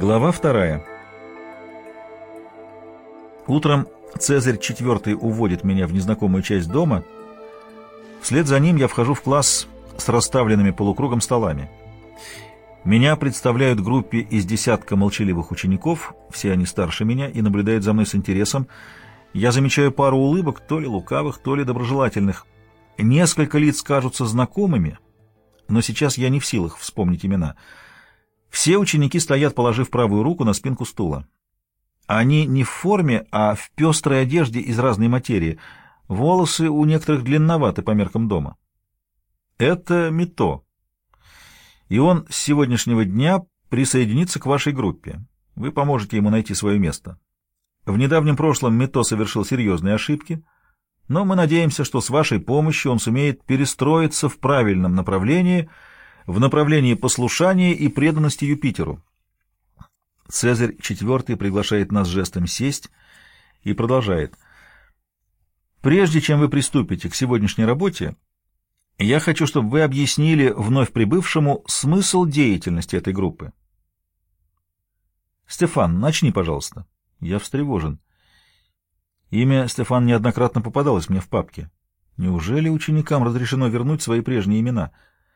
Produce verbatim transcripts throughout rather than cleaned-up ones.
Глава вторая. Утром Цезарь четвертый уводит меня в незнакомую часть дома. Вслед за ним я вхожу в класс с расставленными полукругом столами. Меня представляют группе из десятка молчаливых учеников, все они старше меня и наблюдают за мной с интересом. Я замечаю пару улыбок, то ли лукавых, то ли доброжелательных. Несколько лиц кажутся знакомыми, но сейчас я не в силах вспомнить имена. Все ученики стоят, положив правую руку на спинку стула. Они не в форме, а в пестрой одежде из разной материи. Волосы у некоторых длинноваты по меркам дома. Это Мито. И он с сегодняшнего дня присоединится к вашей группе. Вы поможете ему найти свое место. В недавнем прошлом Мито совершил серьезные ошибки, но мы надеемся, что с вашей помощью он сумеет перестроиться в правильном направлении, в направлении послушания и преданности Юпитеру. Цезарь четвертый приглашает нас жестом сесть и продолжает. Прежде чем вы приступите к сегодняшней работе, я хочу, чтобы вы объяснили вновь прибывшему смысл деятельности этой группы. Стефан, начни, пожалуйста. Я встревожен. Имя Стефан неоднократно попадалось мне в папке. Неужели ученикам разрешено вернуть свои прежние имена?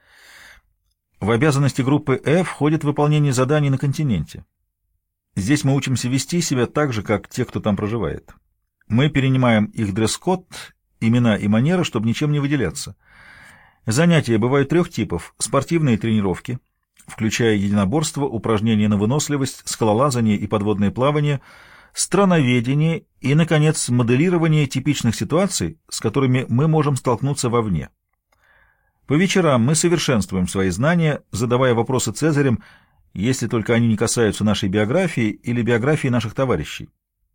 В обязанности группы F входит выполнение заданий на континенте. Здесь мы учимся вести себя так же, как те, кто там проживает. Мы перенимаем их дресс-код, имена и манеры, чтобы ничем не выделяться. Занятия бывают трех типов. Спортивные тренировки, включая единоборство, упражнения на выносливость, скалолазание и подводное плавание, страноведение и, наконец, моделирование типичных ситуаций, с которыми мы можем столкнуться вовне. По вечерам мы совершенствуем свои знания, задавая вопросы Цезарем, если только они не касаются нашей биографии или биографии наших товарищей.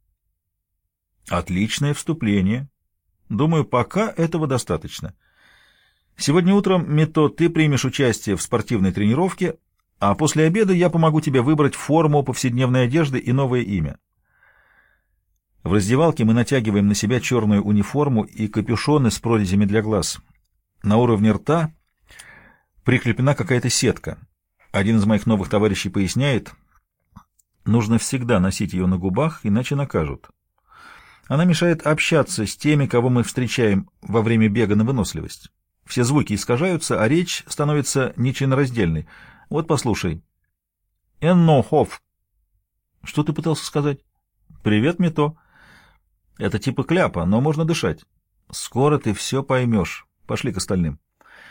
Отличное вступление. Думаю, пока этого достаточно. Сегодня утром, Мито, ты примешь участие в спортивной тренировке, а после обеда я помогу тебе выбрать форму повседневной одежды и новое имя. В раздевалке мы натягиваем на себя черную униформу и капюшоны с прорезями для глаз. На уровне рта прикреплена какая-то сетка. Один из моих новых товарищей поясняет, нужно всегда носить ее на губах, иначе накажут. Она мешает общаться с теми, кого мы встречаем во время бега на выносливость. Все звуки искажаются, а речь становится нечленораздельной. Вот послушай. «Энно хоф». Что ты пытался сказать? «Привет, Мито». Это типа кляпа, но можно дышать. Скоро ты все поймешь. Пошли к остальным.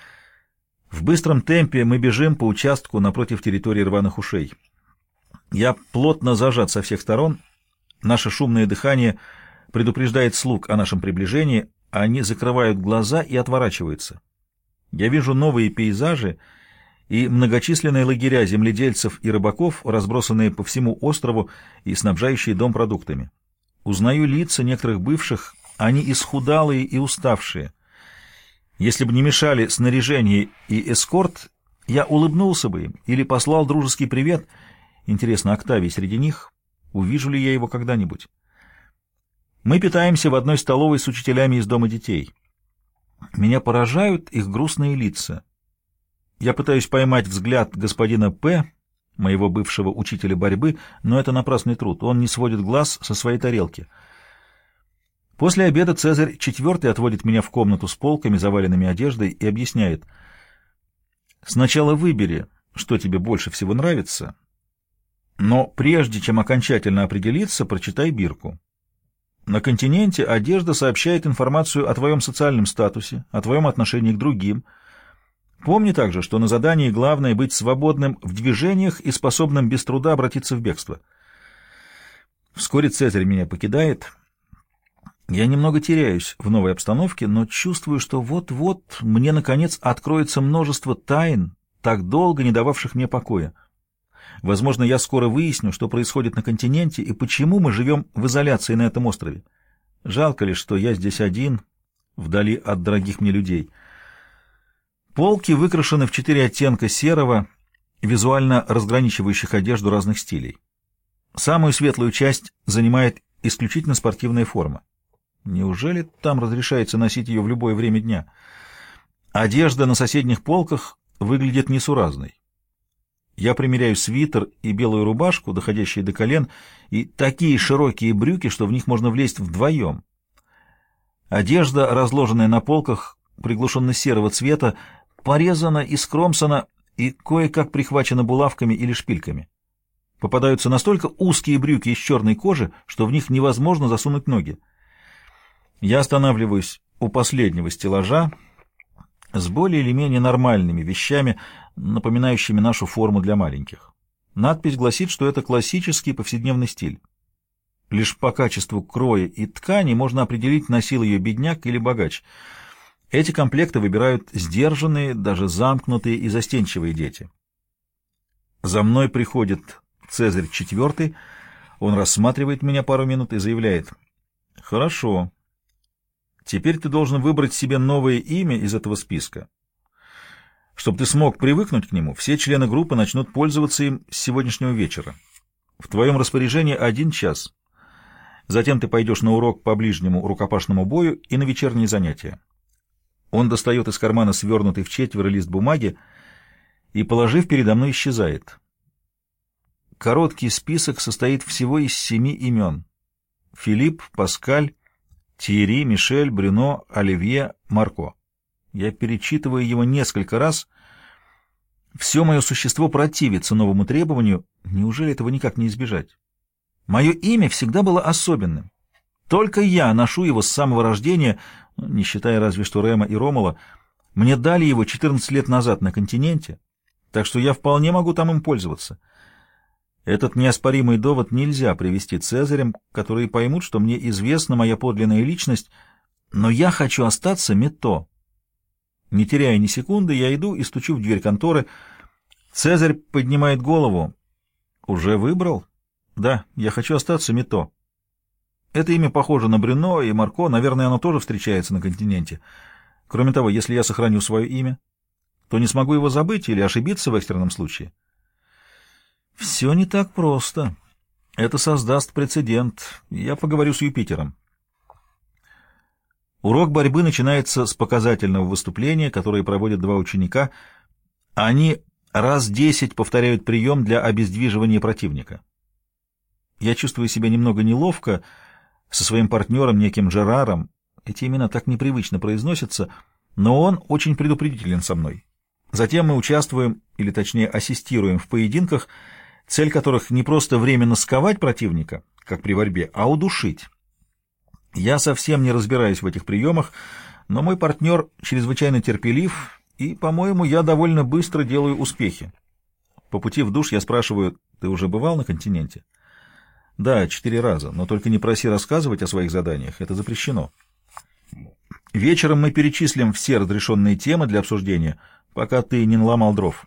В быстром темпе мы бежим по участку напротив территории рваных ушей. Я плотно зажат со всех сторон. Наше шумное дыхание предупреждает слуг о нашем приближении. Они закрывают глаза и отворачиваются. Я вижу новые пейзажи и многочисленные лагеря земледельцев и рыбаков, разбросанные по всему острову и снабжающие дом продуктами. Узнаю лица некоторых бывших, они исхудалые и уставшие. Если бы не мешали снаряжение и эскорт, я улыбнулся бы им или послал дружеский привет. Интересно, Октавий среди них? Увижу ли я его когда-нибудь? Мы питаемся в одной столовой с учителями из дома детей. Меня поражают их грустные лица. Я пытаюсь поймать взгляд господина П., моего бывшего учителя борьбы, но это напрасный труд. Он не сводит глаз со своей тарелки. После обеда Цезарь четвертый отводит меня в комнату с полками, заваленными одеждой, и объясняет. Сначала выбери, что тебе больше всего нравится, но прежде чем окончательно определиться, прочитай бирку. На континенте одежда сообщает информацию о твоем социальном статусе, о твоем отношении к другим. Помни также, что на задании главное быть свободным в движениях и способным без труда обратиться в бегство. Вскоре Цезарь меня покидает. Я немного теряюсь в новой обстановке, но чувствую, что вот-вот мне, наконец, откроется множество тайн, так долго не дававших мне покоя. Возможно, я скоро выясню, что происходит на континенте и почему мы живем в изоляции на этом острове. Жалко лишь, что я здесь один, вдали от дорогих мне людей. Полки выкрашены в четыре оттенка серого, визуально разграничивающих одежду разных стилей. Самую светлую часть занимает исключительно спортивная форма. Неужели там разрешается носить ее в любое время дня? Одежда на соседних полках выглядит несуразной. Я примеряю свитер и белую рубашку, доходящие до колен, и такие широкие брюки, что в них можно влезть вдвоем. Одежда, разложенная на полках, приглушенно-серого цвета, порезана и скромсана, и кое-как прихвачена булавками или шпильками. Попадаются настолько узкие брюки из черной кожи, что в них невозможно засунуть ноги. Я останавливаюсь у последнего стеллажа с более или менее нормальными вещами, напоминающими нашу форму для маленьких. Надпись гласит, что это классический повседневный стиль. Лишь по качеству кроя и ткани можно определить, носил ее бедняк или богач. Эти комплекты выбирают сдержанные, даже замкнутые и застенчивые дети. За мной приходит Цезарь четвертый, он рассматривает меня пару минут и заявляет: «Хорошо. Теперь ты должен выбрать себе новое имя из этого списка. Чтобы ты смог привыкнуть к нему, все члены группы начнут пользоваться им с сегодняшнего вечера. В твоем распоряжении один час. Затем ты пойдешь на урок по ближнему рукопашному бою и на вечерние занятия». Он достает из кармана свернутый в четверо лист бумаги и, положив передо мной, исчезает. Короткий список состоит всего из семи имен: Филипп, Паскаль, Тьерри, Мишель, Брюно, Оливье, Марко. Я перечитываю его несколько раз. Все мое существо противится новому требованию. Неужели этого никак не избежать? Мое имя всегда было особенным. Только я ношу его с самого рождения, не считая разве что Рема и Ромула. Мне дали его четырнадцать лет назад на континенте, так что я вполне могу там им пользоваться. Этот неоспоримый довод нельзя привести Цезарем, которые поймут, что мне известна моя подлинная личность, но я хочу остаться Мето. Не теряя ни секунды, я иду и стучу в дверь конторы. Цезарь поднимает голову. «Уже выбрал?» «Да, я хочу остаться Мето». Это имя похоже на Брюно и Марко, наверное, оно тоже встречается на континенте. Кроме того, если я сохраню свое имя, то не смогу его забыть или ошибиться в экстренном случае. Все не так просто. Это создаст прецедент. Я поговорю с Юпитером. Урок борьбы начинается с показательного выступления, которое проводят два ученика. Они раз десять повторяют прием для обездвиживания противника. Я чувствую себя немного неловко со своим партнером, неким Джераром. Эти имена так непривычно произносятся, но он очень предупредителен со мной. Затем мы участвуем, или точнее ассистируем в поединках, цель которых не просто временно сковать противника, как при борьбе, а удушить. Я совсем не разбираюсь в этих приемах, но мой партнер чрезвычайно терпелив, и, по-моему, я довольно быстро делаю успехи. По пути в душ я спрашиваю: «Ты уже бывал на континенте?» «Да, четыре раза, но только не проси рассказывать о своих заданиях, это запрещено». Вечером мы перечислим все разрешенные темы для обсуждения, пока ты не наломал дров.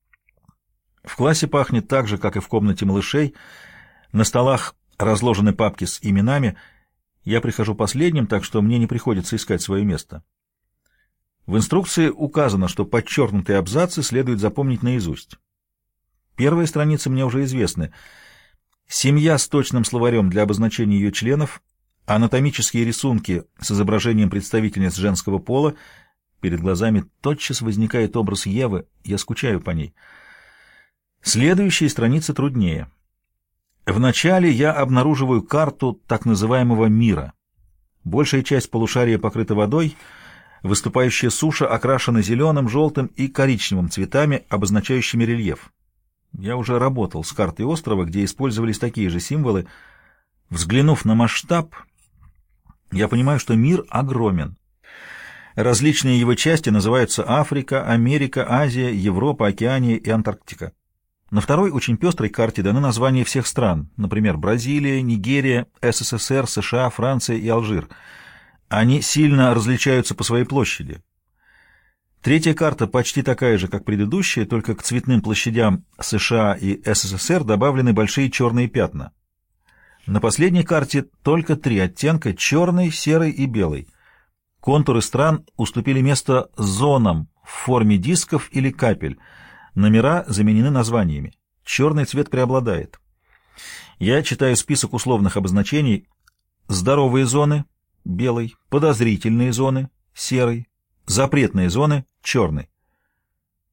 В классе пахнет так же, как и в комнате малышей. На столах разложены папки с именами. Я прихожу последним, так что мне не приходится искать свое место. В инструкции указано, что подчеркнутые абзацы следует запомнить наизусть. Первые страницы мне уже известны. Семья с точным словарем для обозначения ее членов, анатомические рисунки с изображением представительниц женского пола. Перед глазами тотчас возникает образ Евы, я скучаю по ней. Следующие страницы труднее. Вначале я обнаруживаю карту так называемого мира. Большая часть полушария покрыта водой, выступающая суша окрашена зеленым, желтым и коричневым цветами, обозначающими рельеф. Я уже работал с картой острова, где использовались такие же символы. Взглянув на масштаб, я понимаю, что мир огромен. Различные его части называются Африка, Америка, Азия, Европа, Океания и Антарктика. На второй очень пестрой карте даны названия всех стран, например, Бразилия, Нигерия, СССР, США, Франция и Алжир. Они сильно различаются по своей площади. Третья карта почти такая же, как предыдущая, только к цветным площадям США и СССР добавлены большие черные пятна. На последней карте только три оттенка — черный, серый и белый. Контуры стран уступили место зонам в форме дисков или капель. Номера заменены названиями. Черный цвет преобладает. Я читаю список условных обозначений. Здоровые зоны — белый, подозрительные зоны — серый, запретные зоны — черный.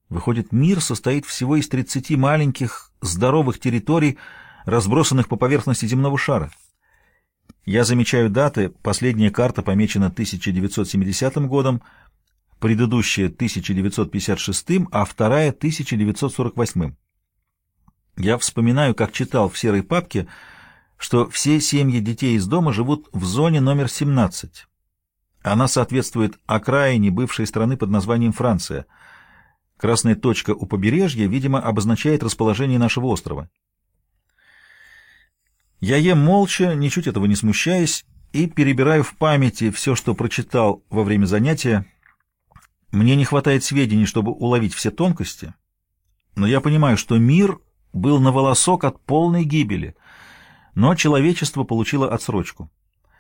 Выходит, мир состоит всего из тридцати маленьких, здоровых территорий, разбросанных по поверхности земного шара. Я замечаю даты. Последняя карта помечена тысяча девятьсот семидесятым годом, предыдущая — тысяча девятьсот пятьдесят шестым, а вторая — тысяча девятьсот сорок восьмым. Я вспоминаю, как читал в серой папке, что все семьи детей из дома живут в зоне номер семнадцать. Она соответствует окраине бывшей страны под названием Франция. Красная точка у побережья, видимо, обозначает расположение нашего острова. Я ем молча, ничуть этого не смущаясь, и перебираю в памяти все, что прочитал во время занятия. Мне не хватает сведений, чтобы уловить все тонкости, но я понимаю, что мир был на волосок от полной гибели, но человечество получило отсрочку.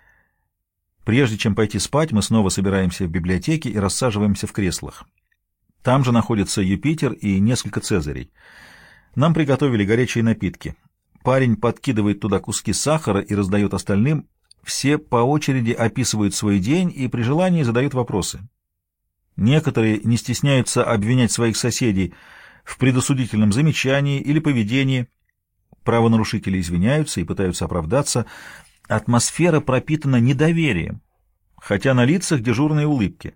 Прежде чем пойти спать, мы снова собираемся в библиотеке и рассаживаемся в креслах. Там же находится Юпитер и несколько цезарей. Нам приготовили горячие напитки. Парень подкидывает туда куски сахара и раздает остальным. Все по очереди описывают свой день и при желании задают вопросы. Некоторые не стесняются обвинять своих соседей в предосудительном замечании или поведении. Правонарушители извиняются и пытаются оправдаться. Атмосфера пропитана недоверием, хотя на лицах дежурные улыбки.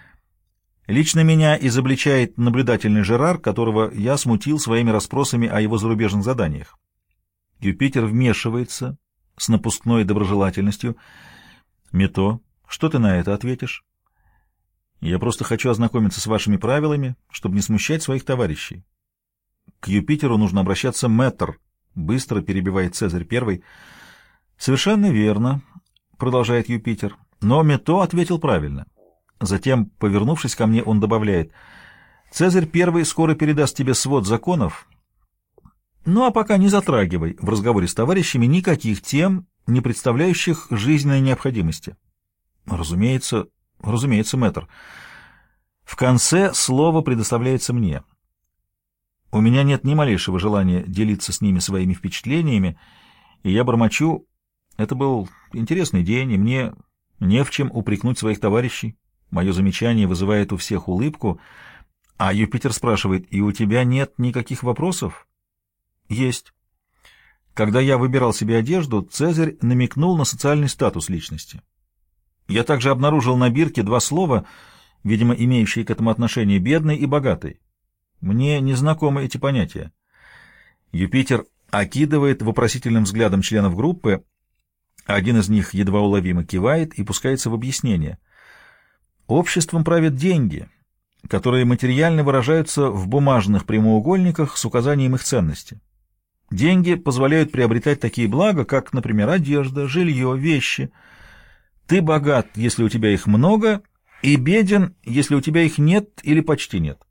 Лично меня изобличает наблюдательный Жерар, которого я смутил своими расспросами о его зарубежных заданиях. Юпитер вмешивается с напускной доброжелательностью. «Мито, что ты на это ответишь?» «Я просто хочу ознакомиться с вашими правилами, чтобы не смущать своих товарищей». «К Юпитеру нужно обращаться мэтр», — быстро перебивает Цезарь Первый. «Совершенно верно», — продолжает Юпитер, но Мито ответил правильно. Затем, повернувшись ко мне, он добавляет: «Цезарь Первый скоро передаст тебе свод законов, ну а пока не затрагивай в разговоре с товарищами никаких тем, не представляющих жизненной необходимости». «Разумеется, разумеется, мэтр». В конце слово предоставляется мне. У меня нет ни малейшего желания делиться с ними своими впечатлениями, и я бормочу: это был интересный день, и мне не в чем упрекнуть своих товарищей. Мое замечание вызывает у всех улыбку, а Юпитер спрашивает: и у тебя нет никаких вопросов? Есть. Когда я выбирал себе одежду, Цезарь намекнул на социальный статус личности. Я также обнаружил на бирке два слова, видимо, имеющие к этому отношение: бедный и богатый. Мне не знакомы эти понятия. Юпитер окидывает вопросительным взглядом членов группы. Один из них едва уловимо кивает и пускается в объяснение. Обществом правят деньги, которые материально выражаются в бумажных прямоугольниках с указанием их ценности. Деньги позволяют приобретать такие блага, как, например, одежда, жилье, вещи. Ты богат, если у тебя их много, и беден, если у тебя их нет или почти нет.